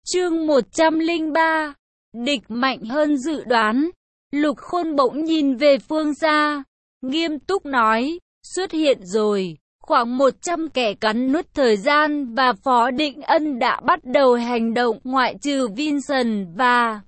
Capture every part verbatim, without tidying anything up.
Chương một trăm lẻ ba. Địch mạnh hơn dự đoán. Lục Khôn bỗng nhìn về phương xa, nghiêm túc nói, xuất hiện rồi. Khoảng một trăm kẻ cắn nuốt thời gian và Phó Định Ân đã bắt đầu hành động, ngoại trừ Vincent và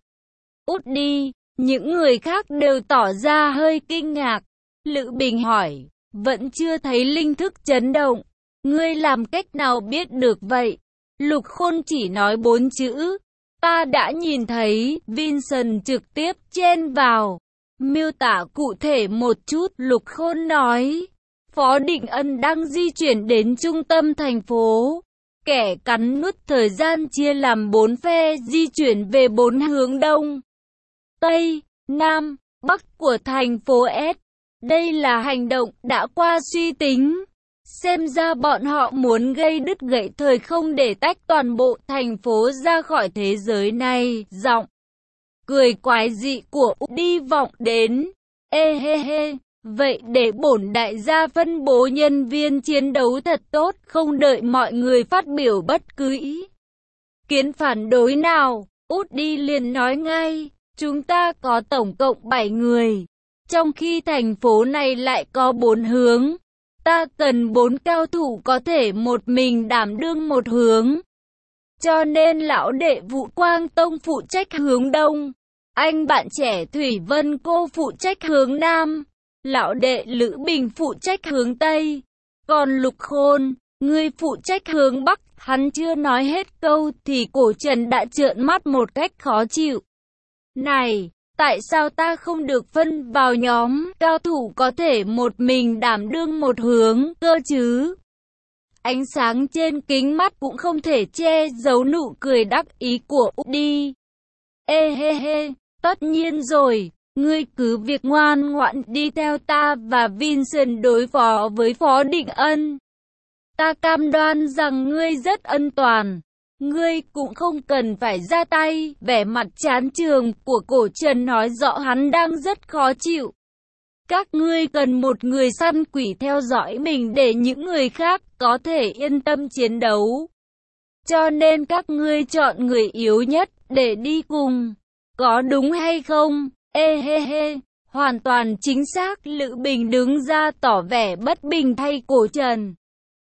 Woody. Những người khác đều tỏ ra hơi kinh ngạc. Lữ Bình hỏi, vẫn chưa thấy linh thức chấn động. Ngươi làm cách nào biết được vậy? Lục Khôn chỉ nói bốn chữ. Ta đã nhìn thấy. Vincent trực tiếp chen vào. Miêu tả cụ thể một chút. Lục Khôn nói. Phó Định Ân đang di chuyển đến trung tâm thành phố. Kẻ cắn nuốt thời gian chia làm bốn phe di chuyển về bốn hướng đông, tây, nam, bắc của thành phố S. Đây là hành động đã qua suy tính. Xem ra bọn họ muốn gây đứt gãy thời không để tách toàn bộ thành phố ra khỏi thế giới này. Giọng cười quái dị của đi vọng đến. Ê hê hê, vậy để bổn đại gia phân bố nhân viên chiến đấu thật tốt, không đợi mọi người phát biểu bất cứ ý kiến phản đối nào. Woody liền nói ngay, chúng ta có tổng cộng bảy người, trong khi thành phố này lại có bốn hướng. Ta cần bốn cao thủ có thể một mình đảm đương một hướng. Cho nên lão đệ Vũ Quang Tông phụ trách hướng đông. Anh bạn trẻ Thủy Vân Cô phụ trách hướng nam. Lão đệ Lữ Bình phụ trách hướng tây. Còn Lục Khôn, ngươi phụ trách hướng bắc. Hắn chưa nói hết câu thì Cổ Trần đã trợn mắt một cách khó chịu. Này! Tại sao ta không được phân vào nhóm cao thủ có thể một mình đảm đương một hướng cơ chứ? Ánh sáng trên kính mắt cũng không thể che giấu nụ cười đắc ý của Woody. Ê hê hê, tất nhiên rồi, ngươi cứ việc ngoan ngoãn đi theo ta và Vincent đối phó với Phó Định Ân. Ta cam đoan rằng ngươi rất an toàn. Ngươi cũng không cần phải ra tay. Vẻ mặt chán chường của Cổ Trần nói rõ hắn đang rất khó chịu. Các ngươi cần một người săn quỷ theo dõi mình để những người khác có thể yên tâm chiến đấu. Cho nên các ngươi chọn người yếu nhất để đi cùng. Có đúng hay không? Ê hê hê, hoàn toàn chính xác. Lữ Bình đứng ra tỏ vẻ bất bình thay Cổ Trần.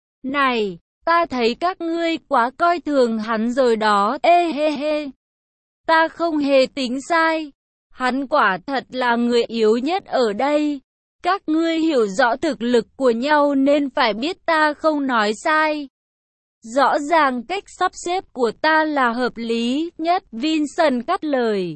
Này! Ta thấy các ngươi quá coi thường hắn rồi đó. Ê hê hê. Ta không hề tính sai. Hắn quả thật là người yếu nhất ở đây. Các ngươi hiểu rõ thực lực của nhau nên phải biết ta không nói sai. Rõ ràng cách sắp xếp của ta là hợp lý nhất. Vincent cắt lời.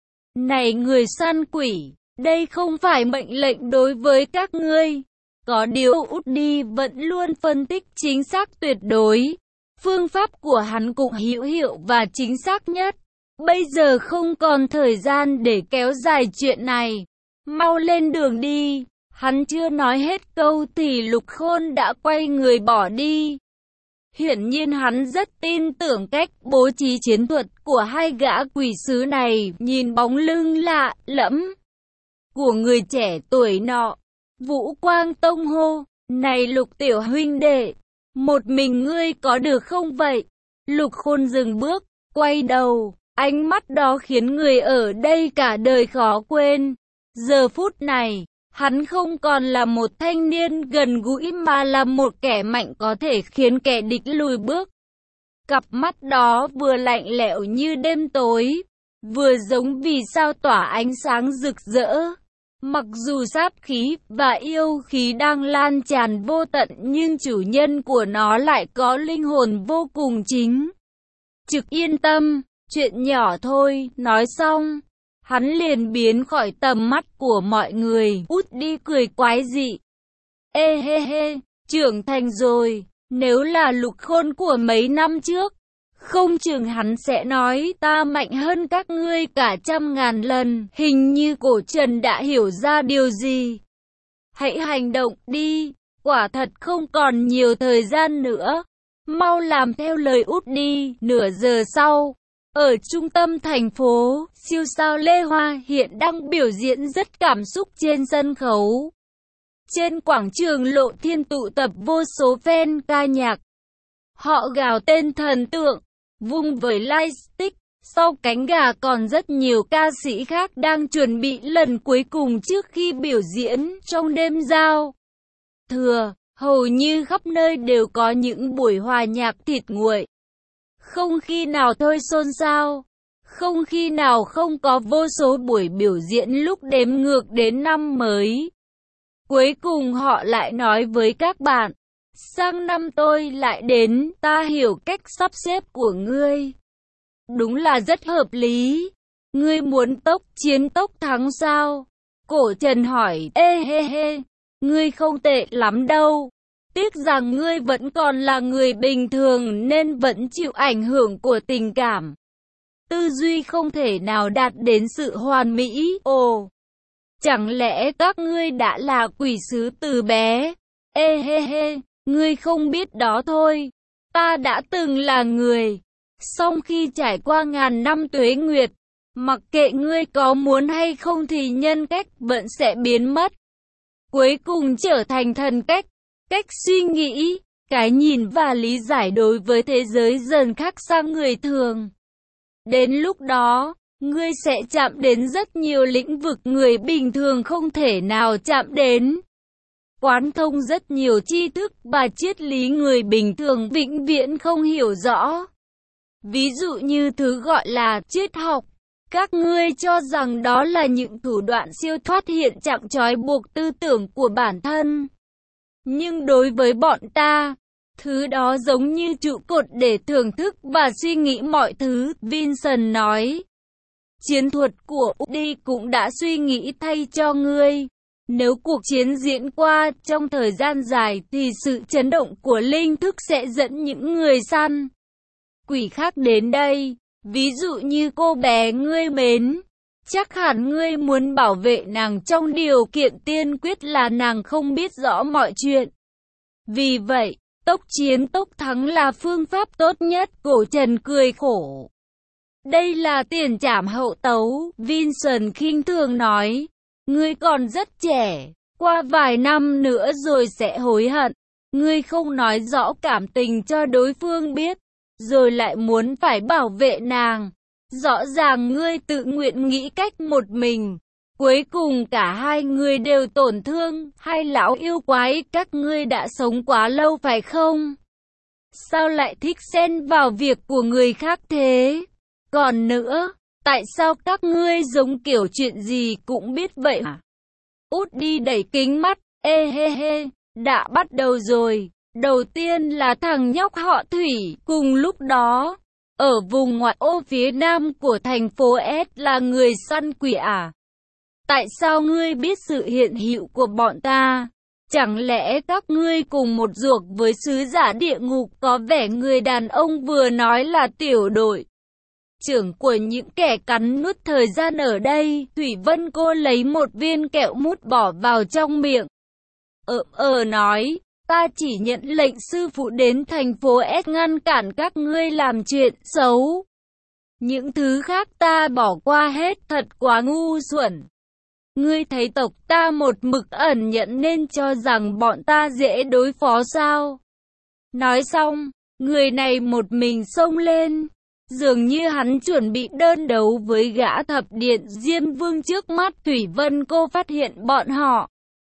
Này người săn quỷ, đây không phải mệnh lệnh đối với các ngươi. Có điều Woody vẫn luôn phân tích chính xác tuyệt đối. Phương pháp của hắn cũng hữu hiệu và chính xác nhất. Bây giờ không còn thời gian để kéo dài chuyện này. Mau lên đường đi. Hắn chưa nói hết câu thì Lục Khôn đã quay người bỏ đi. Hiển nhiên hắn rất tin tưởng cách bố trí chiến thuật của hai gã quỷ sứ này. Nhìn bóng lưng lạ lẫm của người trẻ tuổi nọ, Vũ Quang Tông hô, này Lục tiểu huynh đệ, một mình ngươi có được không vậy? Lục Khôn dừng bước, quay đầu, ánh mắt đó khiến người ở đây cả đời khó quên. Giờ phút này, hắn không còn là một thanh niên gần gũi mà là một kẻ mạnh có thể khiến kẻ địch lùi bước. Cặp mắt đó vừa lạnh lẽo như đêm tối, vừa giống vì sao tỏa ánh sáng rực rỡ. Mặc dù sát khí và yêu khí đang lan tràn vô tận nhưng chủ nhân của nó lại có linh hồn vô cùng chính trực. Yên tâm, chuyện nhỏ thôi. Nói xong, hắn liền biến khỏi tầm mắt của mọi người. Woody cười quái dị. Ê hê hê, trưởng thành rồi. Nếu là Lục Khôn của mấy năm trước, không chừng hắn sẽ nói ta mạnh hơn các ngươi cả trăm ngàn lần. Hình như Cổ Trần đã hiểu ra điều gì. Hãy hành động đi, quả thật không còn nhiều thời gian nữa. Mau làm theo lời Woody. Nửa giờ sau, ở trung tâm thành phố, siêu sao Lê Hoa hiện đang biểu diễn rất cảm xúc trên sân khấu. Trên quảng trường Lộ Thiên tụ tập vô số fan ca nhạc. Họ gào tên thần tượng, Vung với lightstick, sau cánh gà còn rất nhiều ca sĩ khác đang chuẩn bị lần cuối cùng trước khi biểu diễn trong đêm giao thừa. Hầu như khắp nơi đều có những buổi hòa nhạc thịt nguội. Không khi nào thôi xôn xao. Không khi nào không có vô số buổi biểu diễn lúc đếm ngược đến năm mới. Cuối cùng họ lại nói với các bạn, sang năm tôi lại đến, ta hiểu cách sắp xếp của ngươi. Đúng là rất hợp lý. Ngươi muốn tốc chiến tốc thắng sao? Cổ Trần hỏi, ê hê hê, ngươi không tệ lắm đâu. Tiếc rằng ngươi vẫn còn là người bình thường nên vẫn chịu ảnh hưởng của tình cảm. Tư duy không thể nào đạt đến sự hoàn mỹ. Ồ, chẳng lẽ các ngươi đã là quỷ sứ từ bé? Ê hê hê, ngươi không biết đó thôi. Ta đã từng là người. Song khi trải qua ngàn năm tuế nguyệt, mặc kệ ngươi có muốn hay không thì nhân cách vẫn sẽ biến mất. Cuối cùng trở thành thần cách, cách suy nghĩ, cái nhìn và lý giải đối với thế giới dần khác sang người thường. Đến lúc đó, ngươi sẽ chạm đến rất nhiều lĩnh vực người bình thường không thể nào chạm đến. Quán thông rất nhiều tri thức và triết lý người bình thường vĩnh viễn không hiểu rõ. Ví dụ như thứ gọi là triết học. Các ngươi cho rằng đó là những thủ đoạn siêu thoát hiện trạng trói buộc tư tưởng của bản thân. Nhưng đối với bọn ta, thứ đó giống như trụ cột để thưởng thức và suy nghĩ mọi thứ, Vincent nói. Chiến thuật của Woody cũng đã suy nghĩ thay cho ngươi. Nếu cuộc chiến diễn qua trong thời gian dài thì sự chấn động của linh thức sẽ dẫn những người săn quỷ khác đến đây. Ví dụ như cô bé ngươi mến. Chắc hẳn ngươi muốn bảo vệ nàng trong điều kiện tiên quyết là nàng không biết rõ mọi chuyện. Vì vậy, tốc chiến tốc thắng là phương pháp tốt nhất. Cổ Trần cười khổ. Đây là tiền trảm hậu tấu, Vincent khinh thường nói. Ngươi còn rất trẻ, qua vài năm nữa rồi sẽ hối hận. Ngươi không nói rõ cảm tình cho đối phương biết, rồi lại muốn phải bảo vệ nàng. Rõ ràng ngươi tự nguyện nghĩ cách một mình. Cuối cùng cả hai người đều tổn thương. Hai lão yêu quái, các ngươi đã sống quá lâu phải không? Sao lại thích xen vào việc của người khác thế? Còn nữa, tại sao các ngươi giống kiểu chuyện gì cũng biết vậy hả? Út đi đẩy kính mắt, ê hê hê, đã bắt đầu rồi. Đầu tiên là thằng nhóc họ Thủy. Cùng lúc đó, ở vùng ngoại ô phía nam của thành phố S là người săn quỷ à? Tại sao ngươi biết sự hiện hữu của bọn ta? Chẳng lẽ các ngươi cùng một ruột với sứ giả địa ngục? Có vẻ người đàn ông vừa nói là tiểu đội trưởng của những kẻ cắn nuốt thời gian ở đây. Thủy Vân Cô lấy một viên kẹo mút bỏ vào trong miệng. Ờ ờ nói, ta chỉ nhận lệnh sư phụ đến thành phố S ngăn cản các ngươi làm chuyện xấu. Những thứ khác ta bỏ qua hết, thật quá ngu xuẩn. Ngươi thấy tộc ta một mực ẩn nhẫn nên cho rằng bọn ta dễ đối phó sao? Nói xong, người này một mình xông lên. Dường như hắn chuẩn bị đơn đấu với gã thập điện Diêm Vương trước mắt. Thủy Vân Cô phát hiện bọn họ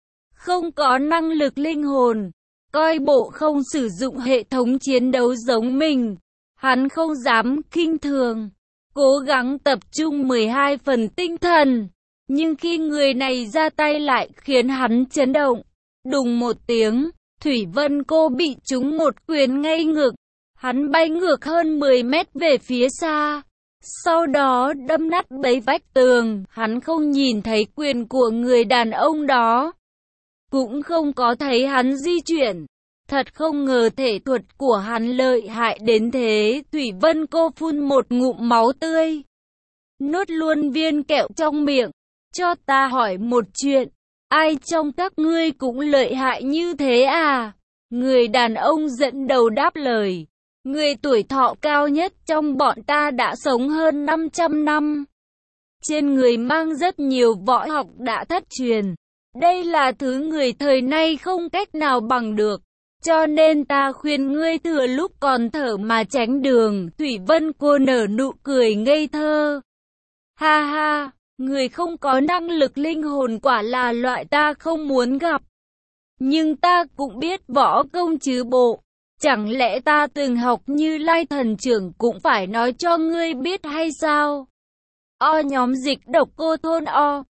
không có năng lực linh hồn, coi bộ không sử dụng hệ thống chiến đấu giống mình. Hắn không dám khinh thường, cố gắng tập trung mười hai phần tinh thần. Nhưng khi người này ra tay lại khiến hắn chấn động. Đùng một tiếng, Thủy Vân Cô bị trúng một quyền ngay ngực. Hắn bay ngược hơn mười mét về phía xa. Sau đó đâm nát bấy vách tường. Hắn không nhìn thấy quyền của người đàn ông đó, cũng không có thấy hắn di chuyển. Thật không ngờ thể thuật của hắn lợi hại đến thế. Thủy Vân Cô phun một ngụm máu tươi, nuốt luôn viên kẹo trong miệng. Cho ta hỏi một chuyện, ai trong các ngươi cũng lợi hại như thế à? Người đàn ông dẫn đầu đáp lời. Người tuổi thọ cao nhất trong bọn ta đã sống hơn năm trăm năm. Trên người mang rất nhiều võ học đã thất truyền. Đây là thứ người thời nay không cách nào bằng được. Cho nên ta khuyên ngươi thừa lúc còn thở mà tránh đường. Thủy Vân cô nở nụ cười ngây thơ. Ha ha, người không có năng lực linh hồn quả là loại ta không muốn gặp. Nhưng ta cũng biết võ công chứ bộ. Chẳng lẽ ta từng học Như Lai thần trưởng cũng phải nói cho ngươi biết hay sao? O nhóm dịch độc cô thôn O.